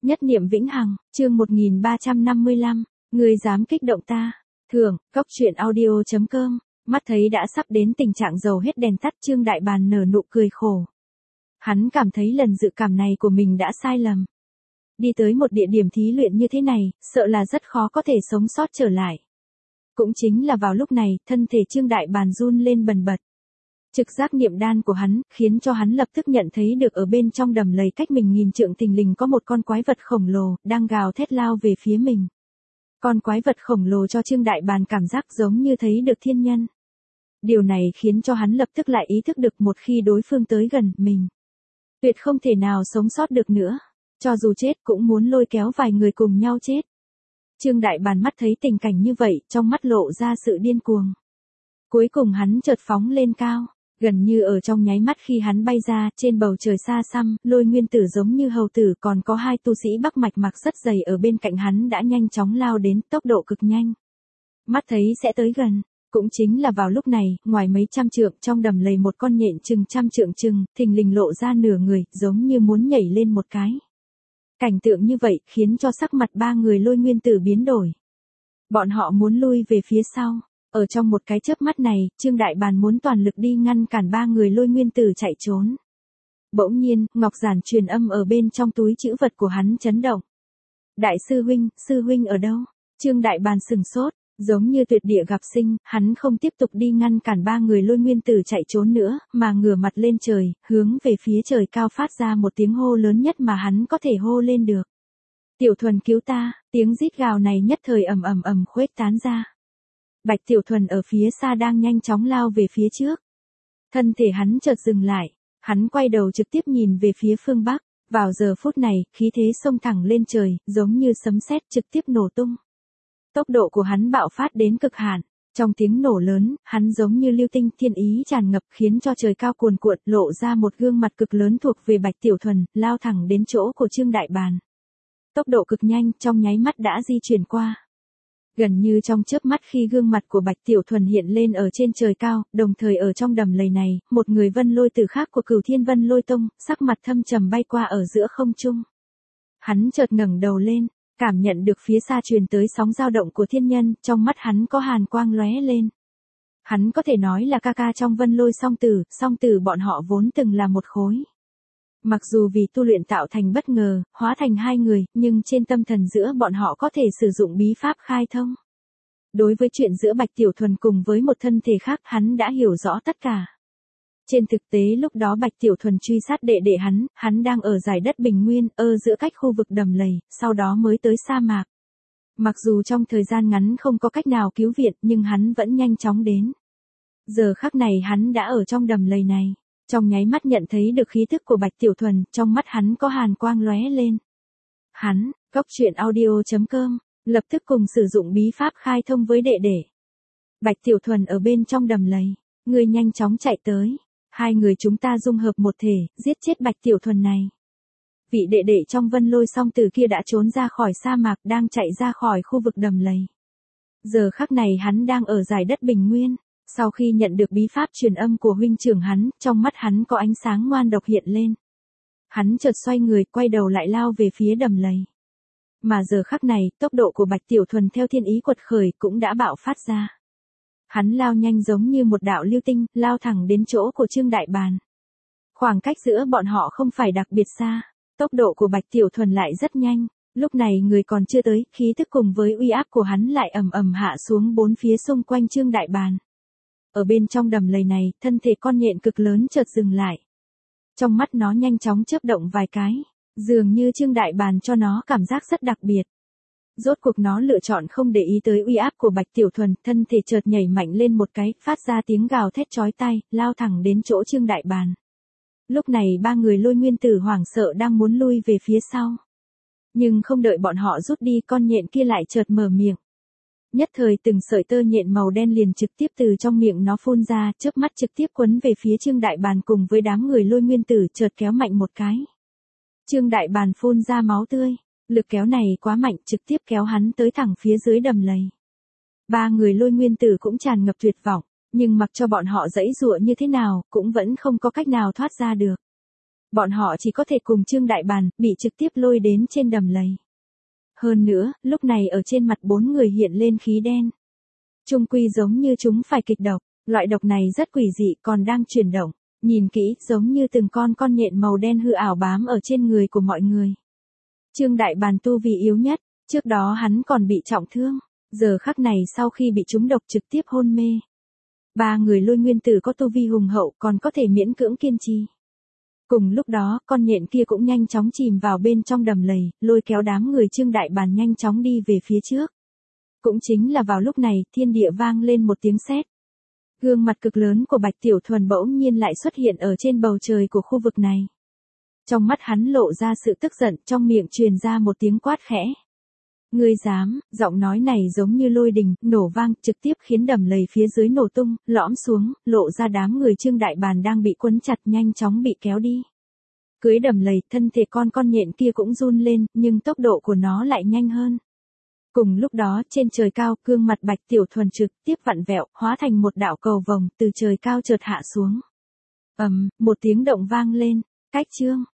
Nhất niệm vĩnh hằng, chương 1355, ngươi dám kích động ta. Thưởng, Cốc truyện audio.com, mắt thấy đã sắp đến tình trạng dầu hết đèn tắt, Trương Đại Bàn nở nụ cười khổ. Hắn cảm thấy lần dự cảm này của mình đã sai lầm. Đi tới một địa điểm thí luyện như thế này, sợ là rất khó có thể sống sót trở lại. Cũng chính là vào lúc này, thân thể Trương Đại Bàn run lên bần bật. Trực giác niệm đan của hắn, khiến cho hắn lập tức nhận thấy được ở bên trong đầm lầy cách mình nghìn trượng thình lình có một con quái vật khổng lồ, đang gào thét lao về phía mình. Con quái vật khổng lồ cho Trương Đại Bàn cảm giác giống như thấy được thiên nhân. Điều này khiến cho hắn lập tức lại ý thức được một khi đối phương tới gần mình, tuyệt không thể nào sống sót được nữa. Cho dù chết cũng muốn lôi kéo vài người cùng nhau chết. Trương Đại Bàn mắt thấy tình cảnh như vậy, trong mắt lộ ra sự điên cuồng. Cuối cùng hắn chợt phóng lên cao. Gần như ở trong nháy mắt khi hắn bay ra, trên bầu trời xa xăm, Lôi Nguyên Tử giống như hầu tử, còn có hai tu sĩ Bắc Mạch mặc rất dày ở bên cạnh hắn đã nhanh chóng lao đến, tốc độ cực nhanh. Mắt thấy sẽ tới gần, cũng chính là vào lúc này, ngoài mấy trăm trượng trong đầm lầy một con nhện chừng trăm trượng chừng, thình lình lộ ra nửa người, giống như muốn nhảy lên một cái. Cảnh tượng như vậy khiến cho sắc mặt ba người Lôi Nguyên Tử biến đổi. Bọn họ muốn lui về phía sau. Ở trong một cái chớp mắt này, Trương Đại Bàn muốn toàn lực đi ngăn cản ba người Lôi Nguyên Tử chạy trốn. Bỗng nhiên, ngọc giản truyền âm ở bên trong túi trữ vật của hắn chấn động. Đại sư huynh ở đâu? Trương Đại Bàn sừng sốt, giống như tuyệt địa gặp sinh, hắn không tiếp tục đi ngăn cản ba người Lôi Nguyên Tử chạy trốn nữa, mà ngửa mặt lên trời, hướng về phía trời cao phát ra một tiếng hô lớn nhất mà hắn có thể hô lên được. Tiểu Thuần cứu ta, tiếng rít gào này nhất thời ầm khuếch tán ra. Bạch Tiểu Thuần ở phía xa đang nhanh chóng lao về phía trước. Thân thể hắn chợt dừng lại, hắn quay đầu trực tiếp nhìn về phía phương Bắc, vào giờ phút này, khí thế xông thẳng lên trời, giống như sấm sét trực tiếp nổ tung. Tốc độ của hắn bạo phát đến cực hạn, trong tiếng nổ lớn, hắn giống như lưu tinh thiên ý tràn ngập khiến cho trời cao cuồn cuộn lộ ra một gương mặt cực lớn thuộc về Bạch Tiểu Thuần, lao thẳng đến chỗ của Trương Đại Bàn. Tốc độ cực nhanh, trong nháy mắt đã di chuyển qua. Gần như trong chớp mắt khi gương mặt của Bạch Tiểu Thuần hiện lên ở trên trời cao, đồng thời ở trong đầm lầy này, một người Vân Lôi Tử khác của Cửu Thiên Vân Lôi Tông, sắc mặt thâm trầm bay qua ở giữa không trung. Hắn chợt ngẩng đầu lên, cảm nhận được phía xa truyền tới sóng dao động của thiên nhân, trong mắt hắn có hàn quang lóe lên. Hắn có thể nói là ca ca trong Vân Lôi song tử bọn họ vốn từng là một khối. Mặc dù vì tu luyện tạo thành bất ngờ, hóa thành hai người, nhưng trên tâm thần giữa bọn họ có thể sử dụng bí pháp khai thông. Đối với chuyện giữa Bạch Tiểu Thuần cùng với một thân thể khác, hắn đã hiểu rõ tất cả. Trên thực tế lúc đó Bạch Tiểu Thuần truy sát đệ đệ hắn đang ở dải đất bình nguyên, giữa cách khu vực đầm lầy, sau đó mới tới sa mạc. Mặc dù trong thời gian ngắn không có cách nào cứu viện, nhưng hắn vẫn nhanh chóng đến. Giờ khắc này hắn đã ở trong đầm lầy này. Trong nháy mắt nhận thấy được khí thức của Bạch Tiểu Thuần, trong mắt hắn có hàn quang lóe lên. Hắn, Cốc truyện audio.com, lập tức cùng sử dụng bí pháp khai thông với đệ đệ. Bạch Tiểu Thuần ở bên trong đầm lầy, người nhanh chóng chạy tới. Hai người chúng ta dung hợp một thể, giết chết Bạch Tiểu Thuần này. Vị đệ đệ trong Vân Lôi song tử kia đã trốn ra khỏi sa mạc, đang chạy ra khỏi khu vực đầm lầy. Giờ khắc này hắn đang ở dải đất bình nguyên. Sau khi nhận được bí pháp truyền âm của huynh trưởng hắn, trong mắt hắn có ánh sáng ngoan độc hiện lên. Hắn chợt xoay người, quay đầu lại lao về phía đầm lầy. Mà giờ khắc này, tốc độ của Bạch Tiểu Thuần theo thiên ý quật khởi cũng đã bạo phát ra. Hắn lao nhanh giống như một đạo lưu tinh, lao thẳng đến chỗ của Trương Đại Bàn. Khoảng cách giữa bọn họ không phải đặc biệt xa, tốc độ của Bạch Tiểu Thuần lại rất nhanh. Lúc này người còn chưa tới, khí tức cùng với uy áp của hắn lại ầm hạ xuống bốn phía xung quanh Trương Đại Bàn. Ở bên trong đầm lầy này, thân thể con nhện cực lớn chợt dừng lại. Trong mắt nó nhanh chóng chớp động vài cái, dường như Trương Đại Bàn cho nó cảm giác rất đặc biệt. Rốt cuộc nó lựa chọn không để ý tới uy áp của Bạch Tiểu Thuần, thân thể chợt nhảy mạnh lên một cái, phát ra tiếng gào thét chói tai, lao thẳng đến chỗ Trương Đại Bàn. Lúc này ba người Lôi Nguyên Tử hoảng sợ đang muốn lui về phía sau. Nhưng không đợi bọn họ rút đi, con nhện kia lại chợt mở miệng. Nhất thời từng sợi tơ nhện màu đen liền trực tiếp từ trong miệng nó phun ra, chớp mắt trực tiếp quấn về phía Trương Đại Bàn cùng với đám người Lôi Nguyên Tử, chợt kéo mạnh một cái. Trương Đại Bàn phun ra máu tươi, lực kéo này quá mạnh, trực tiếp kéo hắn tới thẳng phía dưới đầm lầy. Ba người Lôi Nguyên Tử cũng tràn ngập tuyệt vọng, nhưng mặc cho bọn họ giãy giụa như thế nào, cũng vẫn không có cách nào thoát ra được. Bọn họ chỉ có thể cùng Trương Đại Bàn, bị trực tiếp lôi đến trên đầm lầy. Hơn nữa, lúc này ở trên mặt 4 người hiện lên khí đen. Trung quy giống như chúng phải kịch độc, loại độc này rất quỷ dị còn đang chuyển động. Nhìn kỹ, giống như từng con nhện màu đen hư ảo bám ở trên người của mọi người. Trương Đại Bàn tu vi yếu nhất, trước đó hắn còn bị trọng thương, giờ khắc này sau khi bị trúng độc trực tiếp hôn mê. 3 người Lôi Nguyên Tử có tu vi hùng hậu còn có thể miễn cưỡng kiên trì. Cùng lúc đó, con nhện kia cũng nhanh chóng chìm vào bên trong đầm lầy, lôi kéo đám người Trương Đại Bàn nhanh chóng đi về phía trước. Cũng chính là vào lúc này, thiên địa vang lên một tiếng sét. Gương mặt cực lớn của Bạch Tiểu Thuần bỗng nhiên lại xuất hiện ở trên bầu trời của khu vực này. Trong mắt hắn lộ ra sự tức giận, trong miệng truyền ra một tiếng quát khẽ. Ngươi dám, giọng nói này giống như lôi đình, nổ vang, trực tiếp khiến đầm lầy phía dưới nổ tung, lõm xuống, lộ ra đám người Trương Đại Bàn đang bị quấn chặt nhanh chóng bị kéo đi. Cưới đầm lầy, thân thể con nhện kia cũng run lên, nhưng tốc độ của nó lại nhanh hơn. Cùng lúc đó, trên trời cao, gương mặt Bạch Tiểu Thuần trực tiếp vặn vẹo, hóa thành một đạo cầu vồng, từ trời cao chợt hạ xuống. Một tiếng động vang lên, cách Trương